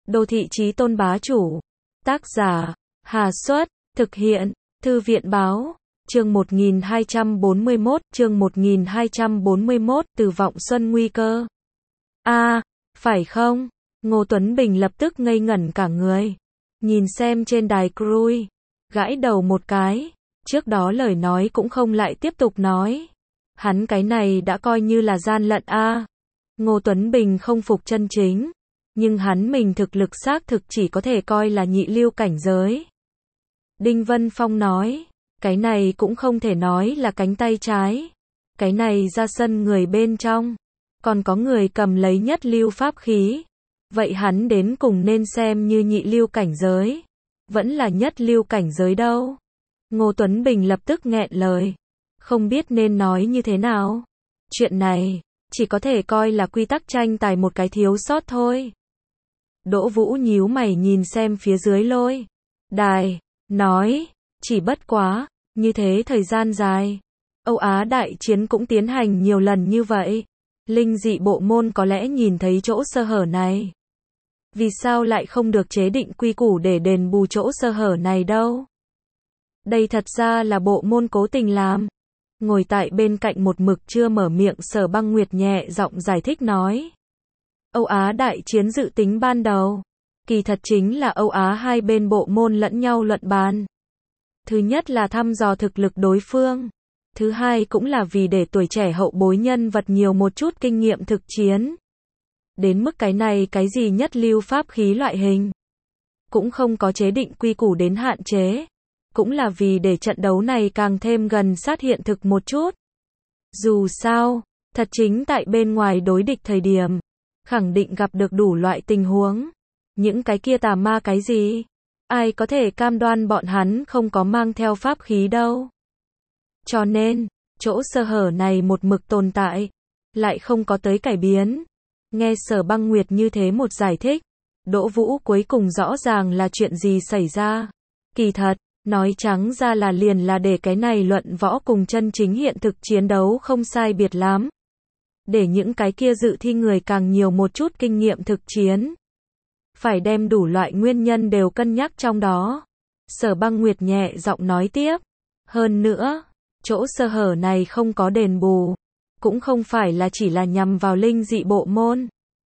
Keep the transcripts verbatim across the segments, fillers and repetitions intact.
Đô thị chí tôn bá chủ. Tác giả, Hà Xuất, thực hiện, Thư viện Báo. Chương một nghìn hai trăm bốn mươi mốt, chương một nghìn hai trăm bốn mươi mốt, Từ vọng xuân nguy cơ. A, à, phải không? Ngô Tuấn Bình lập tức ngây ngẩn cả người. Nhìn xem trên đài cruise, gãi đầu một cái, trước đó lời nói cũng không lại tiếp tục nói. Hắn cái này đã coi như là gian lận a. À. Ngô Tuấn Bình không phục chân chính, nhưng hắn mình thực lực xác thực chỉ có thể coi là nhị lưu cảnh giới. Đinh Vân Phong nói, cái này cũng không thể nói là cánh tay trái. Cái này ra sân người bên trong, còn có người cầm lấy nhất lưu pháp khí. Vậy hắn đến cùng nên xem như nhị lưu cảnh giới, vẫn là nhất lưu cảnh giới đâu. Ngô Tuấn Bình lập tức nghẹn lời, không biết nên nói như thế nào. Chuyện này, chỉ có thể coi là quy tắc tranh tài một cái thiếu sót thôi. Đỗ Vũ nhíu mày nhìn xem phía dưới lôi đài, nói, chỉ bất quá, như thế thời gian dài, Âu Á đại chiến cũng tiến hành nhiều lần như vậy. Linh dị bộ môn có lẽ nhìn thấy chỗ sơ hở này. Vì sao lại không được chế định quy củ để đền bù chỗ sơ hở này đâu? Đây thật ra là bộ môn cố tình làm. Ngồi tại bên cạnh một mực chưa mở miệng Sở Băng Nguyệt nhẹ giọng giải thích nói. Âu Á đại chiến dự tính ban đầu, kỳ thật chính là Âu Á hai bên bộ môn lẫn nhau luận bàn. Thứ nhất là thăm dò thực lực đối phương. Thứ hai cũng là vì để tuổi trẻ hậu bối nhân vật nhiều một chút kinh nghiệm thực chiến. Đến mức cái này cái gì nhất lưu pháp khí loại hình, cũng không có chế định quy củ đến hạn chế. Cũng là vì để trận đấu này càng thêm gần sát hiện thực một chút. Dù sao, thật chính tại bên ngoài đối địch thời điểm, khẳng định gặp được đủ loại tình huống. Những cái kia tà ma cái gì, ai có thể cam đoan bọn hắn không có mang theo pháp khí đâu. Cho nên, chỗ sơ hở này một mực tồn tại, lại không có tới cải biến. Nghe Sở Băng Nguyệt như thế một giải thích, Đỗ Vũ cuối cùng rõ ràng là chuyện gì xảy ra. Kỳ thật, nói trắng ra là liền là để cái này luận võ cùng chân chính hiện thực chiến đấu không sai biệt lắm. Để những cái kia dự thi người càng nhiều một chút kinh nghiệm thực chiến. Phải đem đủ loại nguyên nhân đều cân nhắc trong đó. Sở Băng Nguyệt nhẹ giọng nói tiếp. Hơn nữa, chỗ sơ hở này không có đền bù, cũng không phải là chỉ là nhằm vào linh dị bộ môn.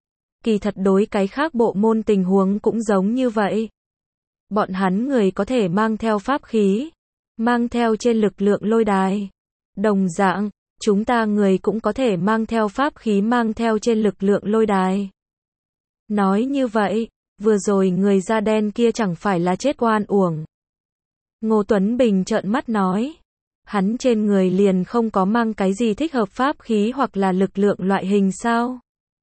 Kỳ thật đối cái khác bộ môn tình huống cũng giống như vậy. Bọn hắn người có thể mang theo pháp khí, mang theo trên lực lượng lôi đài. Đồng dạng, chúng ta người cũng có thể mang theo pháp khí mang theo trên lực lượng lôi đài. Nói như vậy, vừa rồi người da đen kia chẳng phải là chết oan uổng. Ngô Tuấn Bình trợn mắt nói. Hắn trên người liền không có mang cái gì thích hợp pháp khí hoặc là lực lượng loại hình sao?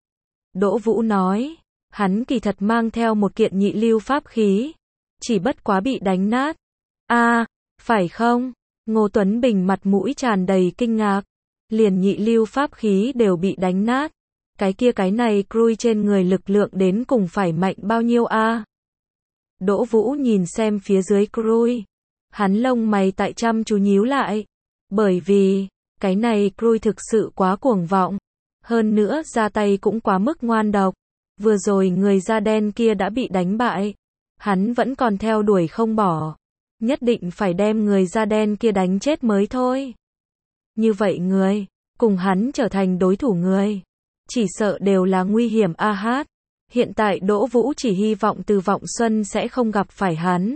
Đỗ Vũ nói, hắn kỳ thật mang theo một kiện nhị lưu pháp khí, chỉ bất quá bị đánh nát. A, à, phải không? Ngô Tuấn Bình mặt mũi tràn đầy kinh ngạc, liền nhị lưu pháp khí đều bị đánh nát. Cái kia cái này cruise trên người lực lượng đến cùng phải mạnh bao nhiêu a? À? Đỗ Vũ nhìn xem phía dưới cruise. Hắn lông mày tại chăm chú nhíu lại, bởi vì, cái này cruise thực sự quá cuồng vọng, hơn nữa ra tay cũng quá mức ngoan độc, vừa rồi người da đen kia đã bị đánh bại, hắn vẫn còn theo đuổi không bỏ, nhất định phải đem người da đen kia đánh chết mới thôi. Như vậy người, cùng hắn trở thành đối thủ người, chỉ sợ đều là nguy hiểm a hát, hiện tại Đỗ Vũ chỉ hy vọng Từ Vọng Xuân sẽ không gặp phải hắn.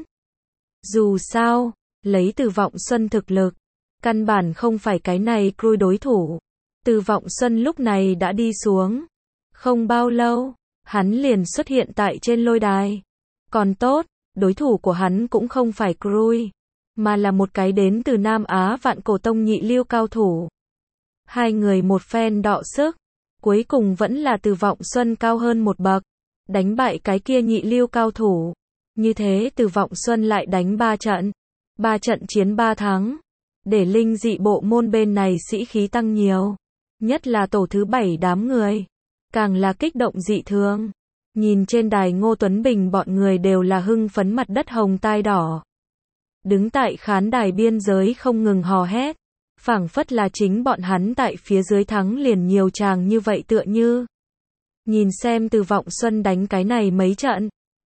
Dù sao, lấy Từ Vọng Xuân thực lực, căn bản không phải cái này cruise đối thủ. Từ Vọng Xuân lúc này đã đi xuống. Không bao lâu, hắn liền xuất hiện tại trên lôi đài. Còn tốt, đối thủ của hắn cũng không phải cruise, mà là một cái đến từ Nam Á Vạn Cổ Tông nhị lưu cao thủ. Hai người một phen đọ sức, cuối cùng vẫn là Từ Vọng Xuân cao hơn một bậc, đánh bại cái kia nhị lưu cao thủ. Như thế Từ Vọng Xuân lại đánh ba trận, ba trận chiến ba thắng, để linh dị bộ môn bên này sĩ khí tăng nhiều, nhất là tổ thứ bảy đám người, càng là kích động dị thường. Nhìn trên đài Ngô Tuấn Bình bọn người đều là hưng phấn mặt đất hồng tai đỏ. Đứng tại khán đài biên giới không ngừng hò hét, phảng phất là chính bọn hắn tại phía dưới thắng liền nhiều chàng như vậy tựa như. Nhìn xem Từ Vọng Xuân đánh cái này mấy trận,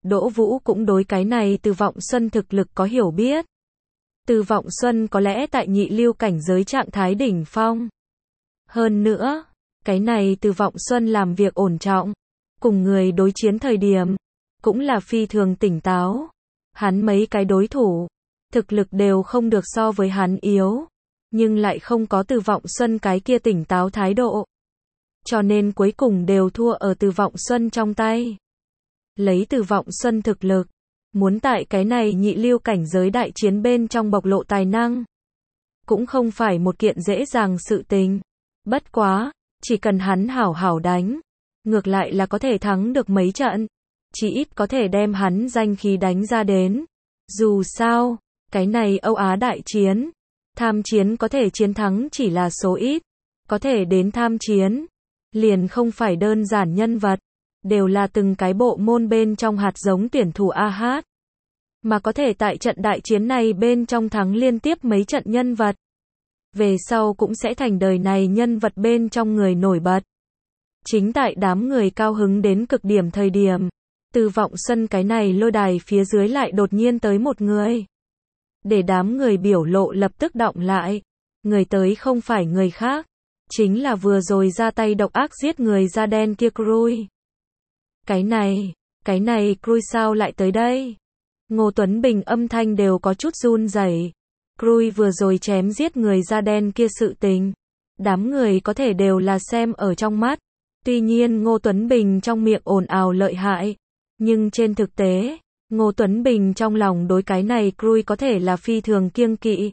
Đỗ Vũ cũng đối cái này Từ Vọng Xuân thực lực có hiểu biết. Từ Vọng Xuân có lẽ tại nhị lưu cảnh giới trạng thái đỉnh phong. Hơn nữa, cái này Từ Vọng Xuân làm việc ổn trọng, cùng người đối chiến thời điểm, cũng là phi thường tỉnh táo. Hắn mấy cái đối thủ, thực lực đều không được so với hắn yếu, nhưng lại không có Từ Vọng Xuân cái kia tỉnh táo thái độ. Cho nên cuối cùng đều thua ở Từ Vọng Xuân trong tay. Lấy Từ Vọng Xuân thực lực, muốn tại cái này nhị lưu cảnh giới đại chiến bên trong bộc lộ tài năng, cũng không phải một kiện dễ dàng sự tình. Bất quá, chỉ cần hắn hảo hảo đánh, ngược lại là có thể thắng được mấy trận, chỉ ít có thể đem hắn danh khí đánh ra đến. Dù sao, cái này Âu Á đại chiến, tham chiến có thể chiến thắng chỉ là số ít, có thể đến tham chiến, liền không phải đơn giản nhân vật, đều là từng cái bộ môn bên trong hạt giống tuyển thủ a hát. Mà có thể tại trận đại chiến này bên trong thắng liên tiếp mấy trận nhân vật, về sau cũng sẽ thành đời này nhân vật bên trong người nổi bật. Chính tại đám người cao hứng đến cực điểm thời điểm, Từ Vọng Xuân cái này lôi đài phía dưới lại đột nhiên tới một người. Để đám người biểu lộ lập tức động lại, người tới không phải người khác, chính là vừa rồi ra tay độc ác giết người da đen kia Krui. Cái này, cái này Krui sao lại tới đây? Ngô Tuấn Bình âm thanh đều có chút run rẩy. Krui vừa rồi chém giết người da đen kia sự tình, đám người có thể đều là xem ở trong mắt. Tuy nhiên Ngô Tuấn Bình trong miệng ồn ào lợi hại, nhưng trên thực tế, Ngô Tuấn Bình trong lòng đối cái này Krui có thể là phi thường kiêng kỵ.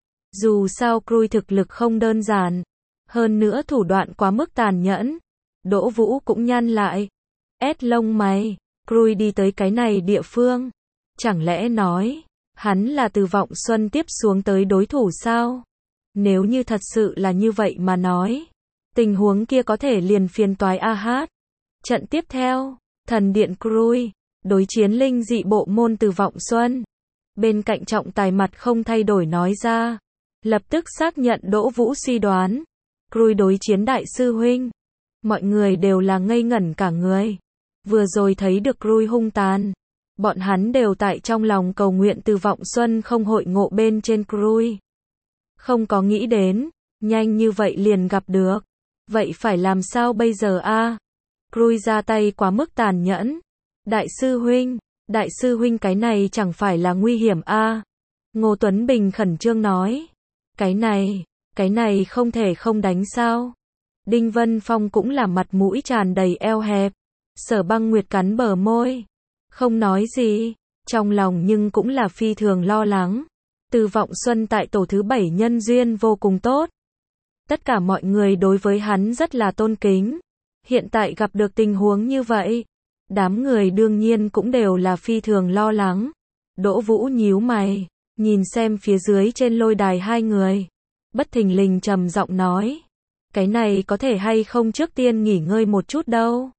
Dù sao Krui thực lực không đơn giản, hơn nữa thủ đoạn quá mức tàn nhẫn. Đỗ Vũ cũng nhăn lại, ét lông mày, Krui đi tới cái này địa phương, chẳng lẽ nói, hắn là Từ Vọng Xuân tiếp xuống tới đối thủ sao? Nếu như thật sự là như vậy mà nói, tình huống kia có thể liền phiền toái a hát. Trận tiếp theo, Thần Điện Krui, đối chiến linh dị bộ môn Từ Vọng Xuân. Bên cạnh trọng tài mặt không thay đổi nói ra, lập tức xác nhận Đỗ Vũ suy đoán. Krui đối chiến đại sư huynh. Mọi người đều là ngây ngẩn cả người. Vừa rồi thấy được Krui hung tàn, bọn hắn đều tại trong lòng cầu nguyện Từ Vọng Xuân không hội ngộ bên trên Krui. Không có nghĩ đến, nhanh như vậy liền gặp được. Vậy phải làm sao bây giờ a? Krui ra tay quá mức tàn nhẫn. Đại sư huynh, đại sư huynh cái này chẳng phải là nguy hiểm a? Ngô Tuấn Bình khẩn trương nói. Cái này, cái này không thể không đánh sao? Đinh Vân Phong cũng là mặt mũi tràn đầy eo hẹp. Sở Băng Nguyệt cắn bờ môi, không nói gì, trong lòng nhưng cũng là phi thường lo lắng. Từ Vọng Xuân tại tổ thứ bảy nhân duyên vô cùng tốt. Tất cả mọi người đối với hắn rất là tôn kính. Hiện tại gặp được tình huống như vậy, đám người đương nhiên cũng đều là phi thường lo lắng. Đỗ Vũ nhíu mày, nhìn xem phía dưới trên lôi đài hai người, bất thình lình trầm giọng nói, cái này có thể hay không trước tiên nghỉ ngơi một chút đâu.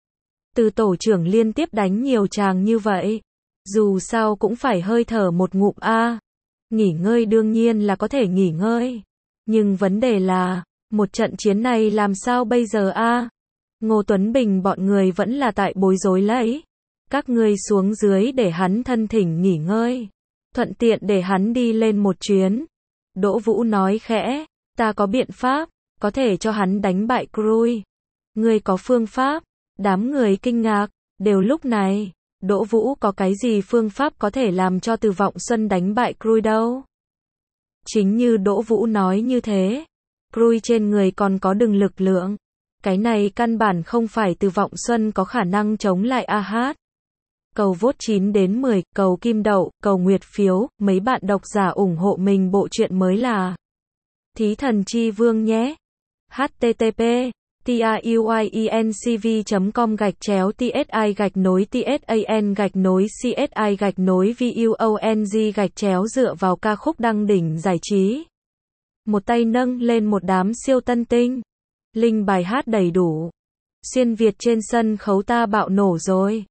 Từ tổ trưởng liên tiếp đánh nhiều tràng như vậy, dù sao cũng phải hơi thở một ngụm a. Nghỉ ngơi đương nhiên là có thể nghỉ ngơi, nhưng vấn đề là, một trận chiến này làm sao bây giờ a? Ngô Tuấn Bình bọn người vẫn là tại bối rối lấy. Các ngươi xuống dưới để hắn thân thỉnh nghỉ ngơi, thuận tiện để hắn đi lên một chuyến. Đỗ Vũ nói khẽ, ta có biện pháp, có thể cho hắn đánh bại Krui. Ngươi có phương pháp? Đám người kinh ngạc, đều lúc này, Đỗ Vũ có cái gì phương pháp có thể làm cho Từ Vọng Xuân đánh bại Krui đâu? Chính như Đỗ Vũ nói như thế, Krui trên người còn có đừng lực lượng, cái này căn bản không phải Từ Vọng Xuân có khả năng chống lại a hát. Cầu vote chín đến mười, cầu kim đậu, cầu nguyệt phiếu, mấy bạn độc giả ủng hộ mình bộ truyện mới là Thí Thần Chi Vương nhé. H T T P truyencv chấm com gạch chéo tsi gạch nối tsan gạch nối csi gạch nối vuong gạch chéo dựa vào ca khúc đăng đỉnh giải trí. Một tay nâng lên một đám siêu tân tinh. Linh bài hát đầy đủ. Xuyên Việt trên sân khấu ta bạo nổ rồi.